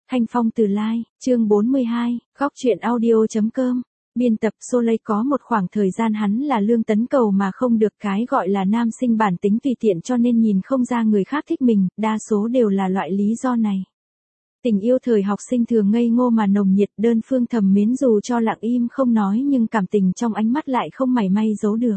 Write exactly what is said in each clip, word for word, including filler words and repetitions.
Thanh Phong Từ Lai, chương bốn mươi hai, góc truyện audio.com. Biên tập Soleil. Có một khoảng thời gian hắn là Lương Tấn cầu mà không được, cái gọi là nam sinh bản tính tùy tiện cho nên nhìn không ra người khác thích mình, đa số đều là loại lý do này. Tình yêu thời học sinh thường ngây ngô mà nồng nhiệt, đơn phương thầm mến dù cho lặng im không nói nhưng cảm tình trong ánh mắt lại không mảy may giấu được.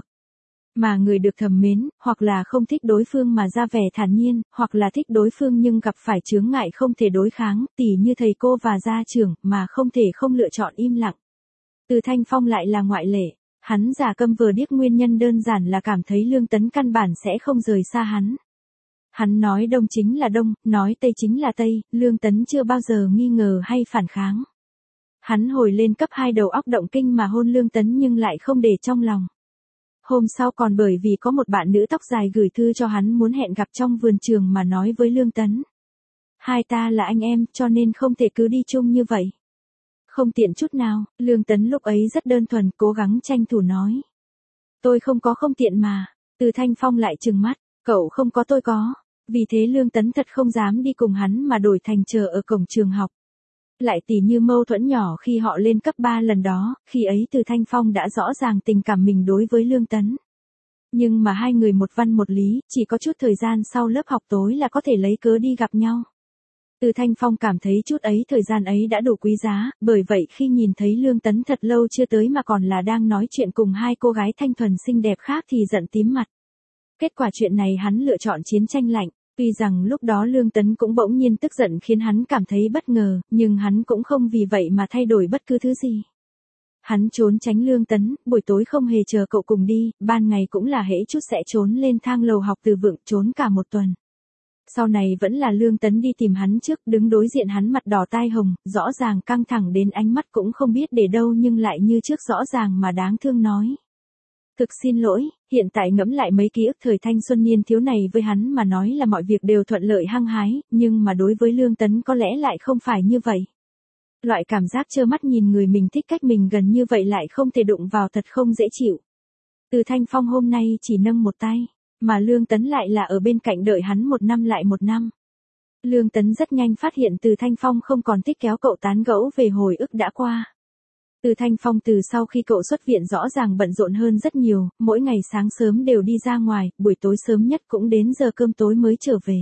Mà người được thầm mến, hoặc là không thích đối phương mà ra vẻ thản nhiên, hoặc là thích đối phương nhưng gặp phải chướng ngại không thể đối kháng, tỉ như thầy cô và gia trưởng, mà không thể không lựa chọn im lặng. Từ Thanh Phong lại là ngoại lệ, hắn giả câm vờ điếc, nguyên nhân đơn giản là cảm thấy Lương Tấn căn bản sẽ không rời xa hắn. Hắn nói đông chính là đông, nói tây chính là tây, Lương Tấn chưa bao giờ nghi ngờ hay phản kháng. Hắn hồi lên cấp hai đầu óc động kinh mà hôn Lương Tấn nhưng lại không để trong lòng. Hôm sau còn bởi vì có một bạn nữ tóc dài gửi thư cho hắn muốn hẹn gặp trong vườn trường mà nói với Lương Tấn. Hai ta là anh em cho nên không thể cứ đi chung như vậy. Không tiện chút nào, Lương Tấn lúc ấy rất đơn thuần, cố gắng tranh thủ nói. Tôi không có không tiện mà. Từ Thanh Phong lại trừng mắt, cậu không có tôi có. Vì thế Lương Tấn thật không dám đi cùng hắn mà đổi thành chờ ở cổng trường học. Lại tỉ như mâu thuẫn nhỏ khi họ lên cấp ba lần đó, khi ấy Từ Thanh Phong đã rõ ràng tình cảm mình đối với Lương Tấn. Nhưng mà hai người một văn một lý, chỉ có chút thời gian sau lớp học tối là có thể lấy cớ đi gặp nhau. Từ Thanh Phong cảm thấy chút ấy thời gian ấy đã đủ quý giá, bởi vậy khi nhìn thấy Lương Tấn thật lâu chưa tới mà còn là đang nói chuyện cùng hai cô gái thanh thuần xinh đẹp khác thì giận tím mặt. Kết quả chuyện này hắn lựa chọn chiến tranh lạnh. Tuy rằng lúc đó Lương Tấn cũng bỗng nhiên tức giận khiến hắn cảm thấy bất ngờ, nhưng hắn cũng không vì vậy mà thay đổi bất cứ thứ gì. Hắn trốn tránh Lương Tấn, buổi tối không hề chờ cậu cùng đi, ban ngày cũng là hễ chút sẽ trốn lên thang lầu học từ vựng, trốn cả một tuần. Sau này vẫn là Lương Tấn đi tìm hắn trước, đứng đối diện hắn mặt đỏ tai hồng, rõ ràng căng thẳng đến ánh mắt cũng không biết để đâu nhưng lại như trước rõ ràng mà đáng thương nói. Thực xin lỗi, hiện tại ngẫm lại mấy ký ức thời thanh xuân niên thiếu này với hắn mà nói là mọi việc đều thuận lợi hăng hái, nhưng mà đối với Lương Tấn có lẽ lại không phải như vậy. Loại cảm giác trơ mắt nhìn người mình thích cách mình gần như vậy lại không thể đụng vào thật không dễ chịu. Từ Thanh Phong hôm nay chỉ nâng một tay, mà Lương Tấn lại là ở bên cạnh đợi hắn một năm lại một năm. Lương Tấn rất nhanh phát hiện Từ Thanh Phong không còn thích kéo cậu tán gẫu về hồi ức đã qua. Từ Thanh Phong từ sau khi cậu xuất viện rõ ràng bận rộn hơn rất nhiều, mỗi ngày sáng sớm đều đi ra ngoài, buổi tối sớm nhất cũng đến giờ cơm tối mới trở về.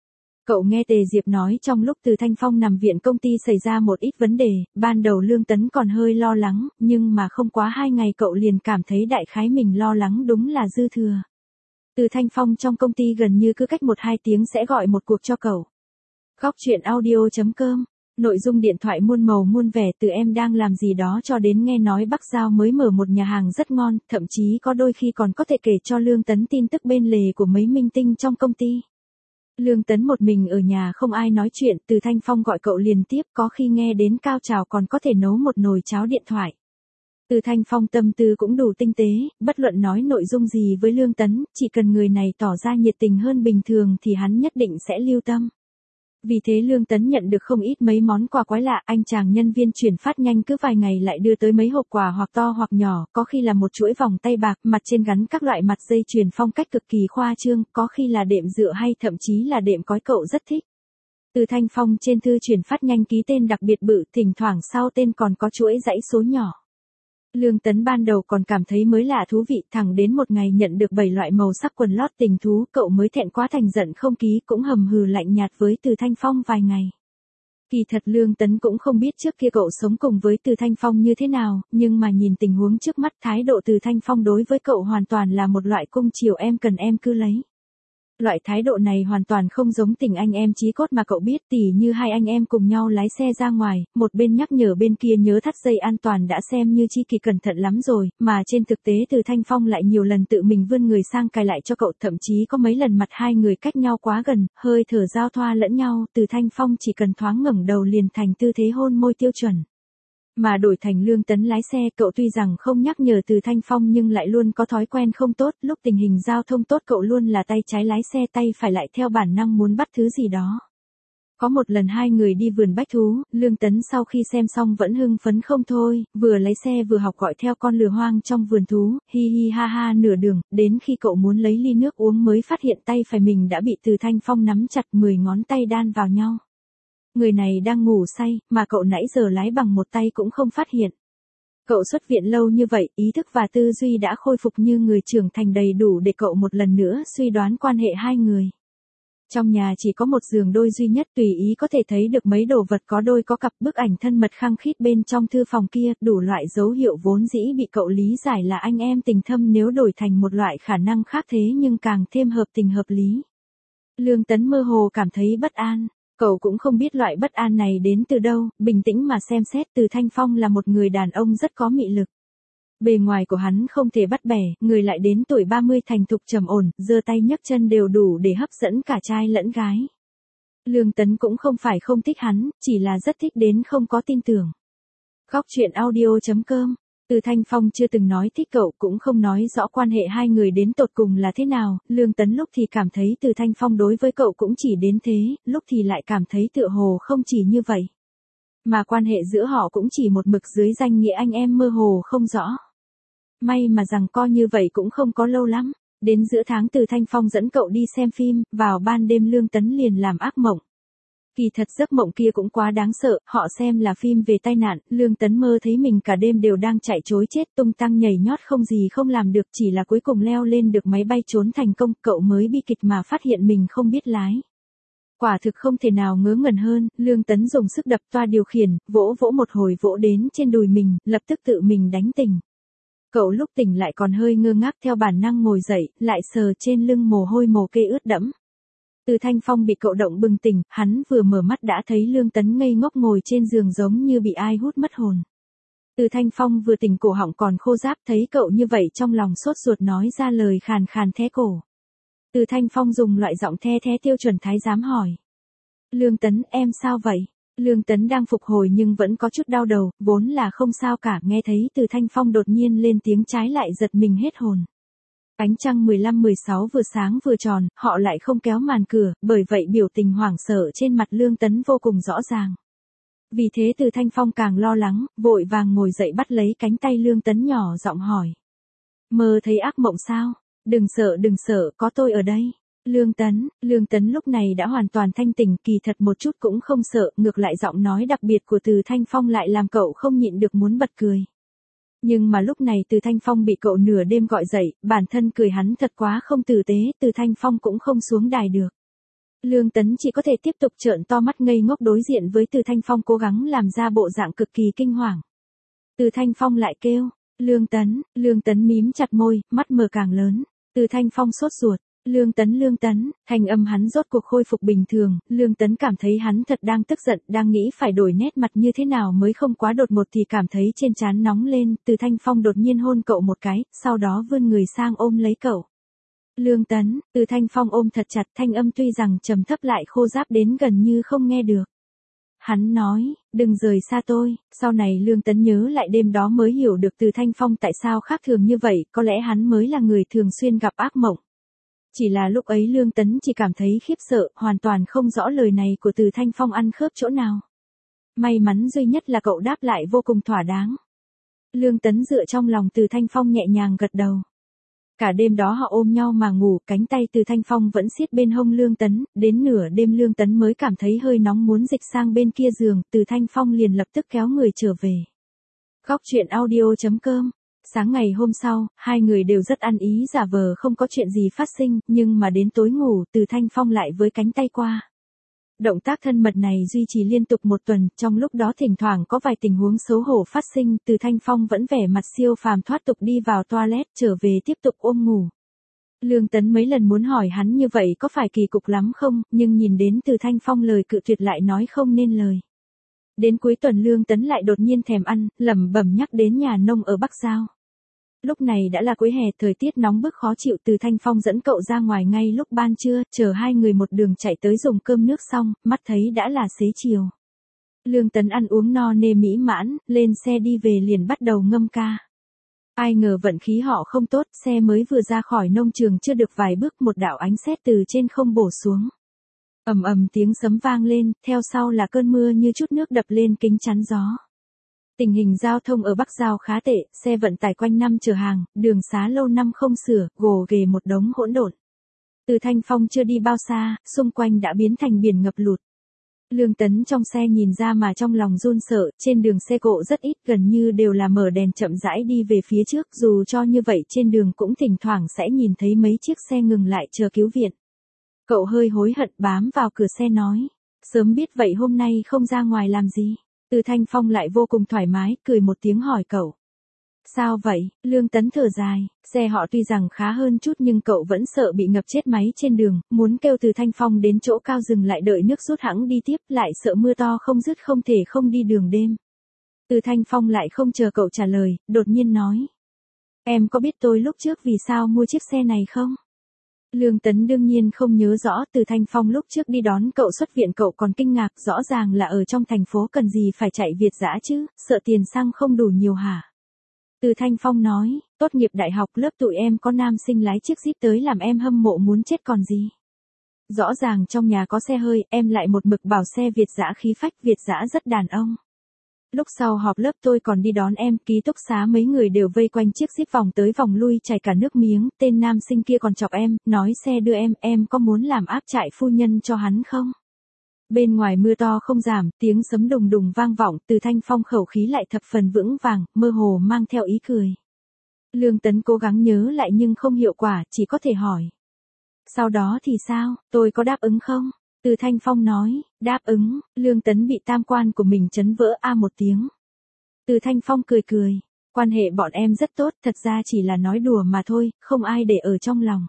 Cậu nghe Tề Diệp nói trong lúc Từ Thanh Phong nằm viện công ty xảy ra một ít vấn đề, ban đầu Lương Tấn còn hơi lo lắng, nhưng mà không quá hai ngày cậu liền cảm thấy đại khái mình lo lắng đúng là dư thừa. Từ Thanh Phong trong công ty gần như cứ cách một hai tiếng sẽ gọi một cuộc cho cậu. Góc truyện audio.com. Nội dung điện thoại muôn màu muôn vẻ, từ em đang làm gì đó cho đến nghe nói Bắc Giao mới mở một nhà hàng rất ngon, thậm chí có đôi khi còn có thể kể cho Lương Tấn tin tức bên lề của mấy minh tinh trong công ty. Lương Tấn một mình ở nhà không ai nói chuyện, Từ Thanh Phong gọi cậu liền tiếp, có khi nghe đến cao trào còn có thể nấu một nồi cháo điện thoại. Từ Thanh Phong tâm tư cũng đủ tinh tế, bất luận nói nội dung gì với Lương Tấn, chỉ cần người này tỏ ra nhiệt tình hơn bình thường thì hắn nhất định sẽ lưu tâm. Vì thế Lương Tấn nhận được không ít mấy món quà quái lạ, anh chàng nhân viên chuyển phát nhanh cứ vài ngày lại đưa tới mấy hộp quà hoặc to hoặc nhỏ, có khi là một chuỗi vòng tay bạc, mặt trên gắn các loại mặt dây chuyền phong cách cực kỳ khoa trương, có khi là đệm dựa hay thậm chí là đệm cói, cậu rất thích. Từ Thanh Phong trên thư chuyển phát nhanh ký tên đặc biệt bự, thỉnh thoảng sau tên còn có chuỗi dãy số nhỏ. Lương Tấn ban đầu còn cảm thấy mới lạ thú vị, thẳng đến một ngày nhận được bảy loại màu sắc quần lót tình thú, cậu mới thẹn quá thành giận không ký, cũng hầm hừ lạnh nhạt với Từ Thanh Phong vài ngày. Kỳ thật Lương Tấn cũng không biết trước kia cậu sống cùng với Từ Thanh Phong như thế nào, nhưng mà nhìn tình huống trước mắt, thái độ Từ Thanh Phong đối với cậu hoàn toàn là một loại cung chiều em cần em cứ lấy. Loại thái độ này hoàn toàn không giống tình anh em chí cốt mà cậu biết, tỉ như hai anh em cùng nhau lái xe ra ngoài, một bên nhắc nhở bên kia nhớ thắt dây an toàn đã xem như chi kỳ cẩn thận lắm rồi, mà trên thực tế Từ Thanh Phong lại nhiều lần tự mình vươn người sang cài lại cho cậu, thậm chí có mấy lần mặt hai người cách nhau quá gần, hơi thở giao thoa lẫn nhau, Từ Thanh Phong chỉ cần thoáng ngẩng đầu liền thành tư thế hôn môi tiêu chuẩn. Mà đổi thành Lương Tấn lái xe, cậu tuy rằng không nhắc nhở Từ Thanh Phong nhưng lại luôn có thói quen không tốt, lúc tình hình giao thông tốt cậu luôn là tay trái lái xe, tay phải lại theo bản năng muốn bắt thứ gì đó. Có một lần hai người đi vườn bách thú, Lương Tấn sau khi xem xong vẫn hưng phấn không thôi, vừa lái xe vừa học gọi theo con lừa hoang trong vườn thú, hi hi ha ha nửa đường, đến khi cậu muốn lấy ly nước uống mới phát hiện tay phải mình đã bị Từ Thanh Phong nắm chặt, mười ngón tay đan vào nhau. Người này đang ngủ say, mà cậu nãy giờ lái bằng một tay cũng không phát hiện. Cậu xuất viện lâu như vậy, ý thức và tư duy đã khôi phục như người trưởng thành đầy đủ để cậu một lần nữa suy đoán quan hệ hai người. Trong nhà chỉ có một giường đôi duy nhất, tùy ý có thể thấy được mấy đồ vật có đôi có cặp, bức ảnh thân mật khăng khít bên trong thư phòng kia, đủ loại dấu hiệu vốn dĩ bị cậu lý giải là anh em tình thâm nếu đổi thành một loại khả năng khác thế nhưng càng thêm hợp tình hợp lý. Lương Tấn mơ hồ cảm thấy bất an. Cậu cũng không biết loại bất an này đến từ đâu, bình tĩnh mà xem xét, Từ Thanh Phong là một người đàn ông rất có mị lực. Bề ngoài của hắn không thể bắt bẻ, người lại đến tuổi ba mươi thành thục trầm ổn, giơ tay nhấc chân đều đủ để hấp dẫn cả trai lẫn gái. Lương Tấn cũng không phải không thích hắn, chỉ là rất thích đến không có tin tưởng. Góc truyện audio chấm com. Từ Thanh Phong chưa từng nói thích cậu, cũng không nói rõ quan hệ hai người đến tột cùng là thế nào, Lương Tấn lúc thì cảm thấy Từ Thanh Phong đối với cậu cũng chỉ đến thế, lúc thì lại cảm thấy tựa hồ không chỉ như vậy. Mà quan hệ giữa họ cũng chỉ một mực dưới danh nghĩa anh em mơ hồ không rõ. May mà rằng co như vậy cũng không có lâu lắm, đến giữa tháng Từ Thanh Phong dẫn cậu đi xem phim, vào ban đêm Lương Tấn liền làm ác mộng. Kỳ thật giấc mộng kia cũng quá đáng sợ, họ xem là phim về tai nạn, Lương Tấn mơ thấy mình cả đêm đều đang chạy trối chết tung tăng nhảy nhót không gì không làm được, chỉ là cuối cùng leo lên được máy bay trốn thành công, cậu mới bi kịch mà phát hiện mình không biết lái. Quả thực không thể nào ngớ ngẩn hơn, Lương Tấn dùng sức đập toa điều khiển, vỗ vỗ một hồi vỗ đến trên đùi mình, lập tức tự mình đánh tỉnh. Cậu lúc tỉnh lại còn hơi ngơ ngác theo bản năng ngồi dậy, lại sờ trên lưng mồ hôi mồ kê ướt đẫm. Từ Thanh Phong bị cậu động bừng tỉnh, hắn vừa mở mắt đã thấy Lương Tấn ngây ngốc ngồi trên giường giống như bị ai hút mất hồn. Từ Thanh Phong vừa tỉnh cổ họng còn khô ráp, thấy cậu như vậy trong lòng sốt ruột nói ra lời khàn khàn thé cổ. Từ Thanh Phong dùng loại giọng the thé tiêu chuẩn thái giám hỏi. Lương Tấn, em sao vậy? Lương Tấn đang phục hồi nhưng vẫn có chút đau đầu, vốn là không sao cả, nghe thấy Từ Thanh Phong đột nhiên lên tiếng trái lại giật mình hết hồn. Ánh trăng mười lăm mười sáu vừa sáng vừa tròn, họ lại không kéo màn cửa, bởi vậy biểu tình hoảng sợ trên mặt Lương Tấn vô cùng rõ ràng. Vì thế Từ Thanh Phong càng lo lắng, vội vàng ngồi dậy bắt lấy cánh tay Lương Tấn nhỏ giọng hỏi. Mơ thấy ác mộng sao? Đừng sợ đừng sợ, có tôi ở đây. Lương Tấn, Lương Tấn lúc này đã hoàn toàn thanh tỉnh, kỳ thật một chút cũng không sợ, ngược lại giọng nói đặc biệt của Từ Thanh Phong lại làm cậu không nhịn được muốn bật cười. Nhưng mà lúc này Từ Thanh Phong bị cậu nửa đêm gọi dậy, bản thân cười hắn thật quá không tử tế, Từ Thanh Phong cũng không xuống đài được. Lương Tấn chỉ có thể tiếp tục trợn to mắt ngây ngốc đối diện với Từ Thanh Phong cố gắng làm ra bộ dạng cực kỳ kinh hoàng. Từ Thanh Phong lại kêu, Lương Tấn, Lương Tấn mím chặt môi, mắt mở càng lớn. Từ Thanh Phong sốt ruột. Lương Tấn Lương Tấn, thanh âm hắn rốt cuộc khôi phục bình thường, Lương Tấn cảm thấy hắn thật đang tức giận, đang nghĩ phải đổi nét mặt như thế nào mới không quá đột ngột thì cảm thấy trên trán nóng lên, Từ Thanh Phong đột nhiên hôn cậu một cái, sau đó vươn người sang ôm lấy cậu. Lương Tấn, Từ Thanh Phong ôm thật chặt, thanh âm tuy rằng trầm thấp lại khô ráp đến gần như không nghe được. Hắn nói, đừng rời xa tôi, sau này Lương Tấn nhớ lại đêm đó mới hiểu được Từ Thanh Phong tại sao khác thường như vậy, có lẽ hắn mới là người thường xuyên gặp ác mộng. Chỉ là lúc ấy Lương Tấn chỉ cảm thấy khiếp sợ, hoàn toàn không rõ lời này của Từ Thanh Phong ăn khớp chỗ nào. May mắn duy nhất là cậu đáp lại vô cùng thỏa đáng. Lương Tấn dựa trong lòng Từ Thanh Phong nhẹ nhàng gật đầu. Cả đêm đó họ ôm nhau mà ngủ, cánh tay Từ Thanh Phong vẫn siết bên hông Lương Tấn, đến nửa đêm Lương Tấn mới cảm thấy hơi nóng muốn dịch sang bên kia giường, Từ Thanh Phong liền lập tức kéo người trở về. Góc truyện audio chấm com. Sáng ngày hôm sau, hai người đều rất ăn ý giả vờ không có chuyện gì phát sinh, nhưng mà đến tối ngủ, Từ Thanh Phong lại với cánh tay qua. Động tác thân mật này duy trì liên tục một tuần, trong lúc đó thỉnh thoảng có vài tình huống xấu hổ phát sinh, Từ Thanh Phong vẫn vẻ mặt siêu phàm thoát tục đi vào toilet, trở về tiếp tục ôm ngủ. Lương Tấn mấy lần muốn hỏi hắn như vậy có phải kỳ cục lắm không, nhưng nhìn đến Từ Thanh Phong lời cự tuyệt lại nói không nên lời. Đến cuối tuần Lương Tấn lại đột nhiên thèm ăn, lẩm bẩm nhắc đến nhà nông ở Bắc Giao. Lúc này đã là cuối hè, thời tiết nóng bức khó chịu, Từ Thanh Phong dẫn cậu ra ngoài ngay lúc ban trưa, chờ hai người một đường chạy tới dùng cơm nước xong, mắt thấy đã là xế chiều. Lương Tấn ăn uống no nê mỹ mãn, lên xe đi về liền bắt đầu ngâm ca. Ai ngờ vận khí họ không tốt, xe mới vừa ra khỏi nông trường chưa được vài bước một đạo ánh sét từ trên không bổ xuống. Ầm ầm tiếng sấm vang lên, theo sau là cơn mưa như chút nước đập lên kính chắn gió. Tình hình giao thông ở Bắc Giao khá tệ, xe vận tải quanh năm chở hàng, đường xá lâu năm không sửa, gồ ghề một đống hỗn độn. Từ Thanh Phong chưa đi bao xa, xung quanh đã biến thành biển ngập lụt. Lương Tấn trong xe nhìn ra mà trong lòng run sợ, trên đường xe cộ rất ít, gần như đều là mở đèn chậm rãi đi về phía trước, dù cho như vậy trên đường cũng thỉnh thoảng sẽ nhìn thấy mấy chiếc xe ngừng lại chờ cứu viện. Cậu hơi hối hận bám vào cửa xe nói, sớm biết vậy hôm nay không ra ngoài làm gì. Từ Thanh Phong lại vô cùng thoải mái, cười một tiếng hỏi cậu. Sao vậy? Lương Tấn thở dài, xe họ tuy rằng khá hơn chút nhưng cậu vẫn sợ bị ngập chết máy trên đường, muốn kêu Từ Thanh Phong đến chỗ cao dừng lại đợi nước rút hẵng đi tiếp, lại sợ mưa to không dứt không thể không đi đường đêm. Từ Thanh Phong lại không chờ cậu trả lời, đột nhiên nói. Em có biết tôi lúc trước vì sao mua chiếc xe này không? Lương Tấn đương nhiên không nhớ rõ. Từ Thanh Phong lúc trước đi đón cậu xuất viện cậu còn kinh ngạc, rõ ràng là ở trong thành phố cần gì phải chạy Việt dã chứ, sợ tiền xăng không đủ nhiều hả? Từ Thanh Phong nói, tốt nghiệp đại học lớp tụi em có nam sinh lái chiếc Jeep tới làm em hâm mộ muốn chết còn gì. Rõ ràng trong nhà có xe hơi, em lại một mực bảo xe Việt dã khí phách, Việt dã rất đàn ông. Lúc sau họp lớp tôi còn đi đón em, ký túc xá mấy người đều vây quanh chiếc Jeep vòng tới vòng lui chảy cả nước miếng, tên nam sinh kia còn chọc em, nói xe đưa em, em có muốn làm áp trại phu nhân cho hắn không? Bên ngoài mưa to không giảm, tiếng sấm đùng đùng vang vọng, Từ Thanh Phong khẩu khí lại thập phần vững vàng, mơ hồ mang theo ý cười. Lương Tấn cố gắng nhớ lại nhưng không hiệu quả, chỉ có thể hỏi. Sau đó thì sao, tôi có đáp ứng không? Từ Thanh Phong nói, đáp ứng. Lương Tấn bị tam quan của mình chấn vỡ a một tiếng. Từ Thanh Phong cười cười, quan hệ bọn em rất tốt, thật ra chỉ là nói đùa mà thôi, không ai để ở trong lòng.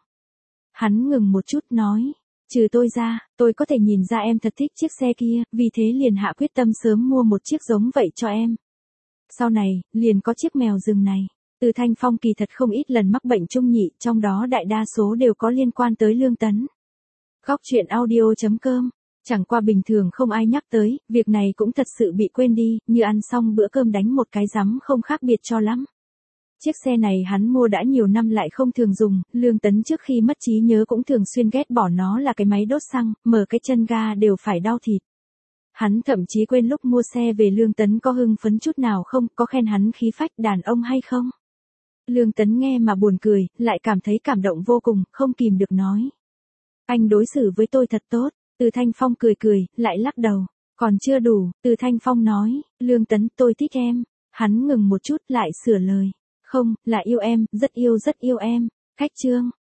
Hắn ngừng một chút nói. Trừ tôi ra, tôi có thể nhìn ra em thật thích chiếc xe kia, vì thế liền hạ quyết tâm sớm mua một chiếc giống vậy cho em. Sau này, liền có chiếc mèo rừng này. Từ Thanh Phong kỳ thật không ít lần mắc bệnh trung nhị, trong đó đại đa số đều có liên quan tới Lương Tấn. Góc truyện audio chấm com. Chẳng qua bình thường không ai nhắc tới, việc này cũng thật sự bị quên đi, như ăn xong bữa cơm đánh một cái rắm không khác biệt cho lắm. Chiếc xe này hắn mua đã nhiều năm lại không thường dùng, Lương Tấn trước khi mất trí nhớ cũng thường xuyên ghét bỏ nó là cái máy đốt xăng, mở cái chân ga đều phải đau thịt. Hắn thậm chí quên lúc mua xe về Lương Tấn có hưng phấn chút nào không, có khen hắn khí phách đàn ông hay không. Lương Tấn nghe mà buồn cười, lại cảm thấy cảm động vô cùng, không kìm được nói. Anh đối xử với tôi thật tốt. Từ Thanh Phong cười cười, lại lắc đầu. Còn chưa đủ, Từ Thanh Phong nói, Lương Tấn tôi thích em. Hắn ngừng một chút lại sửa lời. Không, là yêu em, rất yêu rất yêu em. Cách chương.